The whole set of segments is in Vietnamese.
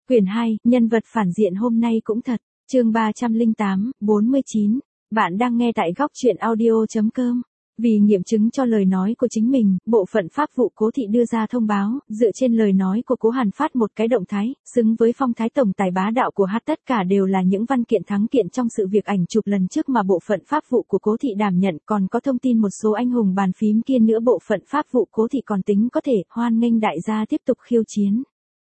Quyển 2, nhân vật phản diện hôm nay cũng thật. Chương 308, 49. Bạn đang nghe tại góc truyện audio.com. Vì nghiệm chứng cho lời nói của chính mình, bộ phận pháp vụ Cố Thị đưa ra thông báo, dựa trên lời nói của Cố Hàn phát một cái động thái, xứng với phong thái tổng tài bá đạo của hắn, tất cả đều là những văn kiện thắng kiện trong sự việc ảnh chụp lần trước mà bộ phận pháp vụ của Cố Thị đảm nhận, còn có thông tin một số anh hùng bàn phím kia nữa. Bộ phận pháp vụ Cố Thị còn tính có thể hoan nghênh đại gia tiếp tục khiêu chiến.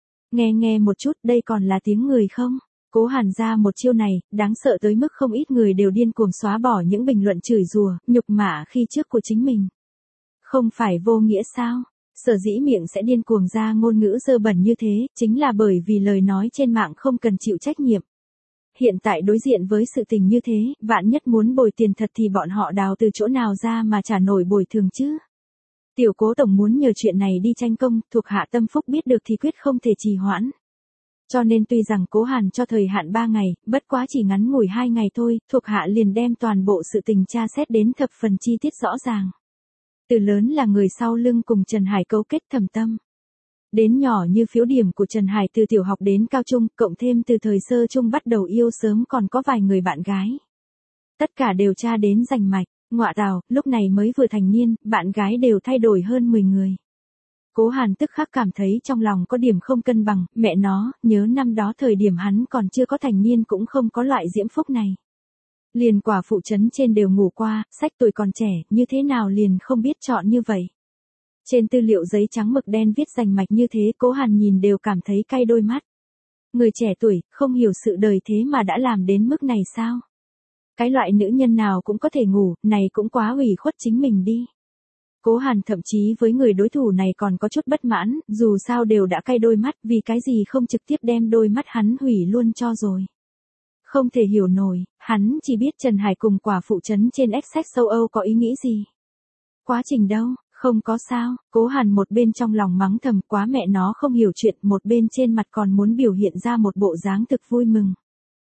Nghe một chút, đây còn là tiếng người không? Cố Hàn ra một chiêu này, đáng sợ tới mức không ít người đều điên cuồng xóa bỏ những bình luận chửi rủa, nhục mạ khi trước của chính mình. Không phải vô nghĩa sao? Sở dĩ miệng sẽ điên cuồng ra ngôn ngữ dơ bẩn như thế, chính là bởi vì lời nói trên mạng không cần chịu trách nhiệm. Hiện tại đối diện với sự tình như thế, vạn nhất muốn bồi tiền thật thì bọn họ đào từ chỗ nào ra mà trả nổi bồi thường chứ? Tiểu Cố tổng muốn nhờ chuyện này đi tranh công, thuộc hạ tâm phúc biết được thì quyết không thể trì hoãn. Cho nên tuy rằng Cố Hàn cho thời hạn 3 ngày, bất quá chỉ ngắn ngủi 2 ngày thôi, thuộc hạ liền đem toàn bộ sự tình tra xét đến thập phần chi tiết rõ ràng. Từ lớn là người sau lưng cùng Trần Hải cấu kết Thẩm Tâm. Đến nhỏ như phiếu điểm của Trần Hải từ tiểu học đến cao trung, cộng thêm từ thời sơ trung bắt đầu yêu sớm còn có vài người bạn gái. Tất cả đều tra đến rành mạch, ngọa tào, lúc này mới vừa thành niên, bạn gái đều thay đổi hơn 10 người. Cố Hàn tức khắc cảm thấy trong lòng có điểm không cân bằng, mẹ nó, nhớ năm đó thời điểm hắn còn chưa có thành niên cũng không có loại diễm phúc này. Liền quả phụ trấn trên đều ngủ qua, sách tuổi còn trẻ, như thế nào liền không biết chọn như vậy. Trên tư liệu giấy trắng mực đen viết rành mạch như thế, Cố Hàn nhìn đều cảm thấy cay đôi mắt. Người trẻ tuổi, không hiểu sự đời thế mà đã làm đến mức này sao? Cái loại nữ nhân nào cũng có thể ngủ, này cũng quá ủy khuất chính mình đi. Cố Hàn thậm chí với người đối thủ này còn có chút bất mãn, dù sao đều đã cay đôi mắt, vì cái gì không trực tiếp đem đôi mắt hắn hủy luôn cho rồi. Không thể hiểu nổi, hắn chỉ biết Trần Hải cùng quả phụ trấn trên Essex châu Âu có ý nghĩ gì. Quá trình đâu, không có sao, Cố Hàn một bên trong lòng mắng thầm quá mẹ nó không hiểu chuyện, một bên trên mặt còn muốn biểu hiện ra một bộ dáng thực vui mừng.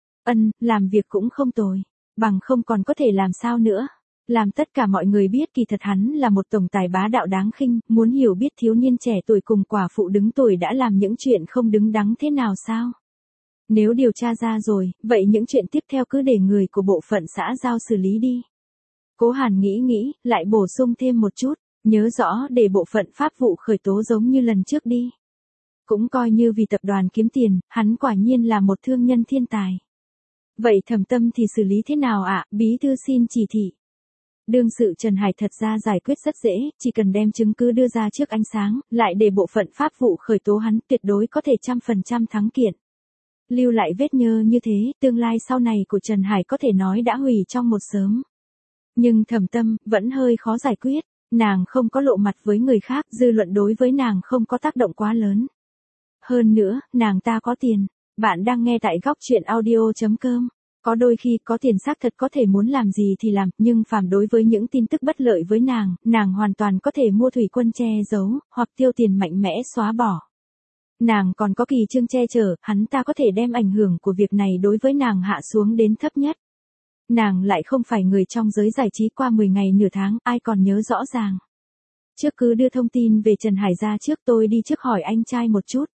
Làm việc cũng không tồi, bằng không còn có thể làm sao nữa. Làm tất cả mọi người biết kỳ thật hắn là một tổng tài bá đạo đáng khinh, muốn hiểu biết thiếu niên trẻ tuổi cùng quả phụ đứng tuổi đã làm những chuyện không đứng đắn thế nào sao? Nếu điều tra ra rồi, vậy những chuyện tiếp theo cứ để người của bộ phận xã giao xử lý đi. Cố Hàn nghĩ, lại bổ sung thêm một chút, nhớ rõ để bộ phận pháp vụ khởi tố giống như lần trước đi. Cũng coi như vì tập đoàn kiếm tiền, hắn quả nhiên là một thương nhân thiên tài. Vậy Thẩm Tâm thì xử lý thế nào ạ? Bí thư xin chỉ thị. Đương sự Trần Hải thật ra giải quyết rất dễ, chỉ cần đem chứng cứ đưa ra trước ánh sáng, lại để bộ phận pháp vụ khởi tố hắn, tuyệt đối có thể 100% thắng kiện. Lưu lại vết nhơ như thế, tương lai sau này của Trần Hải có thể nói đã hủy trong một sớm. Nhưng Thẩm Tâm, vẫn hơi khó giải quyết, nàng không có lộ mặt với người khác, dư luận đối với nàng không có tác động quá lớn. Hơn nữa, nàng ta có tiền. Bạn đang nghe tại góc truyện audio.com. Có đôi khi có tiền xác thật có thể muốn làm gì thì làm, nhưng phàm đối với những tin tức bất lợi với nàng hoàn toàn có thể mua thủy quân che giấu, hoặc tiêu tiền mạnh mẽ xóa bỏ. Nàng còn có kỳ chương che chở, hắn ta có thể đem ảnh hưởng của việc này đối với nàng hạ xuống đến thấp nhất. Nàng lại không phải người trong giới giải trí qua 10 ngày nửa tháng, ai còn nhớ rõ ràng. Trước cứ đưa thông tin về Trần Hải ra trước, tôi đi trước hỏi anh trai một chút.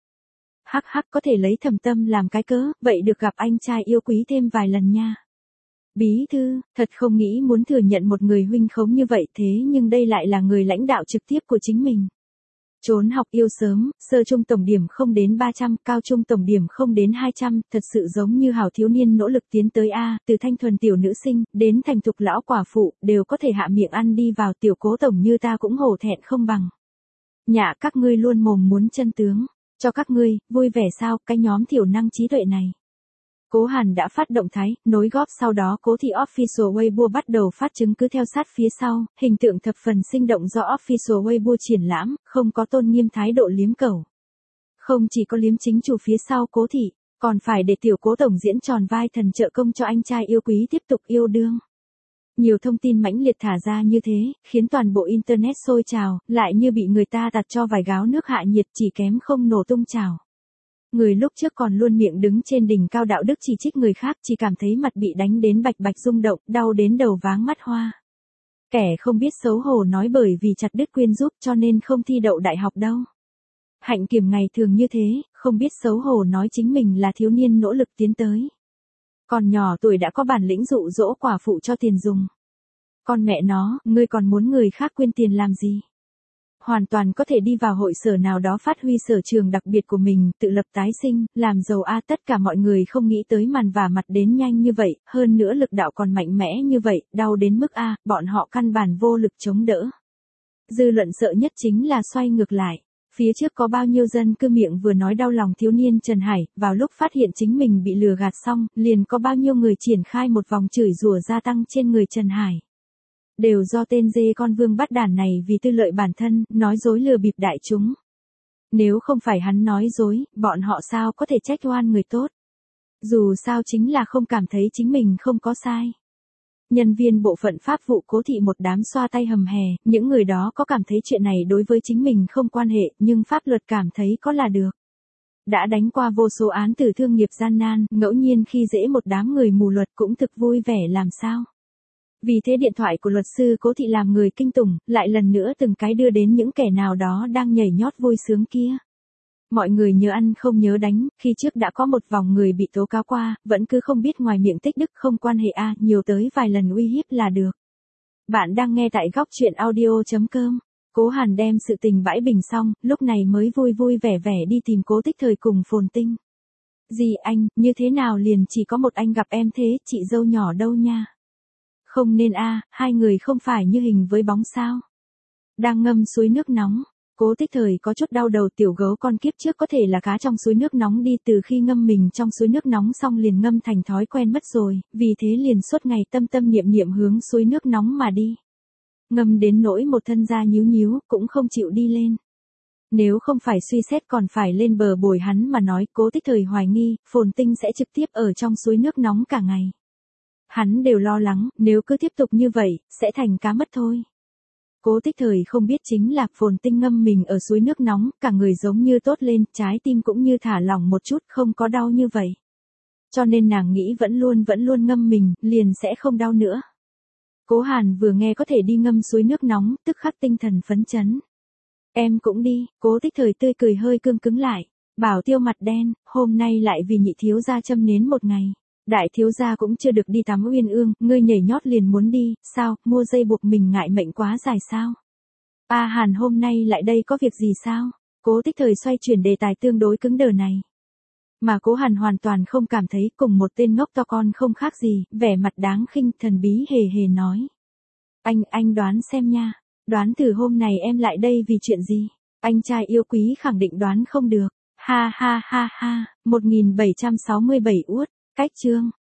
Hắc có thể lấy Thẩm Tâm làm cái cớ, vậy được gặp anh trai yêu quý thêm vài lần nha. Bí thư, thật không nghĩ muốn thừa nhận một người huynh khống như vậy, thế nhưng đây lại là người lãnh đạo trực tiếp của chính mình. Trốn học yêu sớm, sơ trung tổng điểm không đến 300, cao trung tổng điểm không đến 200, thật sự giống như hảo thiếu niên nỗ lực tiến tới A, từ thanh thuần tiểu nữ sinh, đến thành thục lão quả phụ, đều có thể hạ miệng ăn đi vào. Tiểu Cố tổng như ta cũng hổ thẹn không bằng. Nhạ các ngươi luôn mồm muốn chân tướng. Cho các ngươi, vui vẻ sao, cái nhóm thiểu năng trí tuệ này. Cố Hàn đã phát động thái, nối góp sau đó Cố Thị Official Weibo bắt đầu phát chứng cứ theo sát phía sau, hình tượng thập phần sinh động do Official Weibo triển lãm, không có tôn nghiêm thái độ liếm cẩu. Không chỉ có liếm chính chủ phía sau Cố Thị, còn phải để tiểu Cố tổng diễn tròn vai thần trợ công cho anh trai yêu quý tiếp tục yêu đương. Nhiều thông tin mãnh liệt thả ra như thế, khiến toàn bộ Internet sôi trào, lại như bị người ta tạt cho vài gáo nước hạ nhiệt, chỉ kém không nổ tung trào. Người lúc trước còn luôn miệng đứng trên đỉnh cao đạo đức chỉ trích người khác, chỉ cảm thấy mặt bị đánh đến bạch bạch rung động, đau đến đầu váng mắt hoa. Kẻ không biết xấu hổ nói bởi vì chặt đứt quyên giúp cho nên không thi đậu đại học đâu. Hạnh Kiểm ngày thường như thế, không biết xấu hổ nói chính mình là thiếu niên nỗ lực tiến tới. Còn nhỏ tuổi đã có bản lĩnh dụ dỗ quả phụ cho tiền dùng. Con mẹ nó, ngươi còn muốn người khác quyên tiền làm gì? Hoàn toàn có thể đi vào hội sở nào đó phát huy sở trường đặc biệt của mình, tự lập tái sinh, làm giàu a. Tất cả mọi người không nghĩ tới màn vả mặt đến nhanh như vậy, hơn nữa lực đạo còn mạnh mẽ như vậy, đau đến mức a, bọn họ căn bản vô lực chống đỡ. Dư luận sợ nhất chính là xoay ngược lại. Phía trước có bao nhiêu dân cư miệng vừa nói đau lòng thiếu niên Trần Hải, vào lúc phát hiện chính mình bị lừa gạt xong, liền có bao nhiêu người triển khai một vòng chửi rủa gia tăng trên người Trần Hải. Đều do tên dê con vương bắt đản này vì tư lợi bản thân, nói dối lừa bịp đại chúng. Nếu không phải hắn nói dối, bọn họ sao có thể trách oan người tốt. Dù sao chính là không cảm thấy chính mình không có sai. Nhân viên bộ phận pháp vụ Cố thị một đám xoa tay hầm hè, những người đó có cảm thấy chuyện này đối với chính mình không quan hệ, nhưng pháp luật cảm thấy có là được. Đã đánh qua vô số án tử thương nghiệp gian nan, ngẫu nhiên khi dễ một đám người mù luật cũng thực vui vẻ làm sao. Vì thế điện thoại của luật sư Cố thị làm người kinh tủng, lại lần nữa từng cái đưa đến những kẻ nào đó đang nhảy nhót vui sướng kia. Mọi người nhớ ăn không nhớ đánh, khi trước đã có một vòng người bị tố cáo qua, vẫn cứ không biết ngoài miệng tích đức không quan hệ a, nhiều tới vài lần uy hiếp là được. Bạn đang nghe tại góc truyện audio.com. Cố Hàn đem sự tình bãi bình xong, lúc này mới vui vui vẻ vẻ đi tìm Cố Tích Thời cùng Phồn Tinh. Gì anh, như thế nào liền chỉ có một anh gặp em thế, chị dâu nhỏ đâu nha. Không nên a, hai người không phải như hình với bóng sao. Đang ngâm suối nước nóng. Cố Tích Thời có chút đau đầu, tiểu gấu con kiếp trước có thể là cá trong suối nước nóng đi, từ khi ngâm mình trong suối nước nóng xong liền ngâm thành thói quen mất rồi, vì thế liền suốt ngày tâm tâm niệm niệm hướng suối nước nóng mà đi. Ngâm đến nỗi một thân da nhíu nhíu, cũng không chịu đi lên. Nếu không phải suy xét còn phải lên bờ bồi hắn mà nói, Cố Tích Thời hoài nghi, Phồn Tinh sẽ trực tiếp ở trong suối nước nóng cả ngày. Hắn đều lo lắng, nếu cứ tiếp tục như vậy, sẽ thành cá mất thôi. Cố Tích Thời không biết chính là Phồn Tinh ngâm mình ở suối nước nóng, cả người giống như tốt lên, trái tim cũng như thả lỏng một chút, không có đau như vậy. Cho nên nàng nghĩ vẫn luôn ngâm mình, liền sẽ không đau nữa. Cố Hàn vừa nghe có thể đi ngâm suối nước nóng, tức khắc tinh thần phấn chấn. Em cũng đi, Cố Tích Thời tươi cười hơi cương cứng lại. Bảo Tiêu mặt đen, hôm nay lại vì nhị thiếu gia châm nến một ngày. Đại thiếu gia cũng chưa được đi tắm uyên ương, ngươi nhảy nhót liền muốn đi, sao, mua dây buộc mình ngại mệnh quá dài sao? A Hàn hôm nay lại đây có việc gì sao? Cố Tích Thời xoay chuyển đề tài tương đối cứng đờ này. Mà Cố Hàn hoàn toàn không cảm thấy, cùng một tên ngốc to con không khác gì, vẻ mặt đáng khinh thần bí hề hề nói. Anh đoán xem nha, đoán thử hôm nay em lại đây vì chuyện gì? Anh trai yêu quý khẳng định đoán không được. Ha ha ha ha, 1767 uất. Cách chương